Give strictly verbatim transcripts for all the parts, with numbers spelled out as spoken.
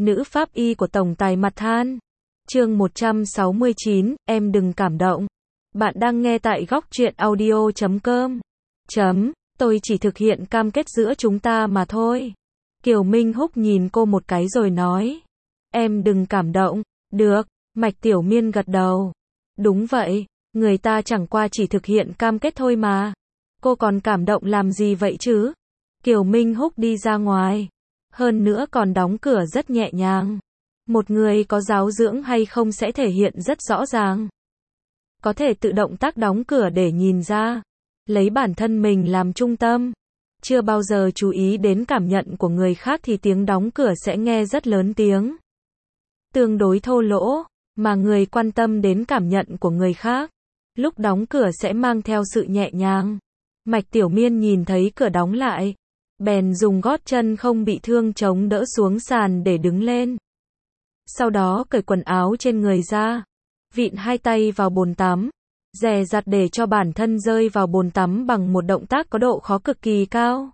Nữ pháp y của tổng tài mặt than. Chương một trăm sáu mươi chín, em đừng cảm động. Bạn đang nghe tại góc truyện audio chấm com. Chấm, tôi chỉ thực hiện cam kết giữa chúng ta mà thôi. Kiều Minh Húc nhìn cô một cái rồi nói. Em đừng cảm động. Được, Mạch Tiểu Miên gật đầu. Đúng vậy, người ta chẳng qua chỉ thực hiện cam kết thôi mà. Cô còn cảm động làm gì vậy chứ? Kiều Minh Húc đi ra ngoài. Hơn nữa còn đóng cửa rất nhẹ nhàng. Một người có giáo dưỡng hay không sẽ thể hiện rất rõ ràng. Có thể tự động tác đóng cửa để nhìn ra. Lấy bản thân mình làm trung tâm. Chưa bao giờ chú ý đến cảm nhận của người khác thì tiếng đóng cửa sẽ nghe rất lớn tiếng. Tương đối thô lỗ, mà người quan tâm đến cảm nhận của người khác. Lúc đóng cửa sẽ mang theo sự nhẹ nhàng. Mạch Tiểu Miên nhìn thấy cửa đóng lại. Bèn dùng gót chân không bị thương chống đỡ xuống sàn để đứng lên. Sau đó cởi quần áo trên người ra. Vịn hai tay vào bồn tắm. Dè dặt để cho bản thân rơi vào bồn tắm bằng một động tác có độ khó cực kỳ cao.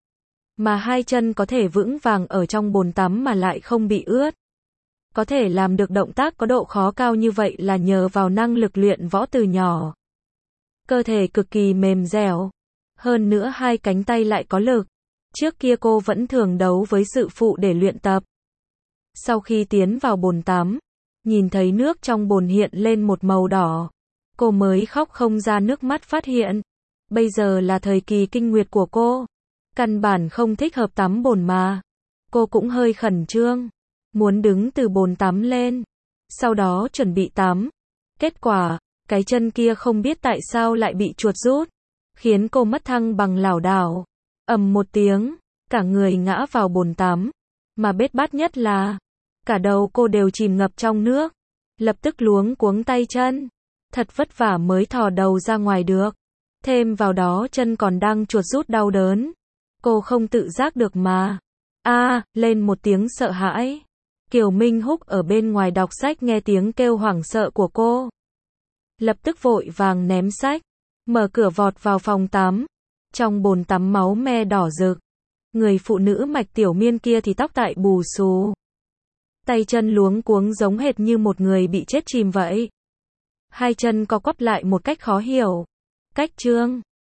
Mà hai chân có thể vững vàng ở trong bồn tắm mà lại không bị ướt. Có thể làm được động tác có độ khó cao như vậy là nhờ vào năng lực luyện võ từ nhỏ. Cơ thể cực kỳ mềm dẻo. Hơn nữa hai cánh tay lại có lực. Trước kia cô vẫn thường đấu với sự phụ để luyện tập. Sau khi tiến vào bồn tắm, nhìn thấy nước trong bồn hiện lên một màu đỏ. Cô mới khóc không ra nước mắt phát hiện. Bây giờ là thời kỳ kinh nguyệt của cô. Căn bản không thích hợp tắm bồn mà. Cô cũng hơi khẩn trương. Muốn đứng từ bồn tắm lên. Sau đó chuẩn bị tắm. Kết quả, cái chân kia không biết tại sao lại bị chuột rút. Khiến cô mất thăng bằng lảo đảo. Ầm một tiếng, cả người ngã vào bồn tắm. Mà bết bát nhất là, cả đầu cô đều chìm ngập trong nước. Lập tức luống cuống tay chân. Thật vất vả mới thò đầu ra ngoài được. Thêm vào đó chân còn đang chuột rút đau đớn. Cô không tự giác được mà. A, à, lên một tiếng sợ hãi. Kiều Minh Húc ở bên ngoài đọc sách nghe tiếng kêu hoảng sợ của cô. Lập tức vội vàng ném sách. Mở cửa vọt vào phòng tắm. Trong bồn tắm máu me đỏ rực. Người phụ nữ Mạch Tiểu Miên kia thì tóc tại bù xù. Tay chân luống cuống giống hệt như một người bị chết chìm vậy. Hai chân co quắp lại một cách khó hiểu. Cách chương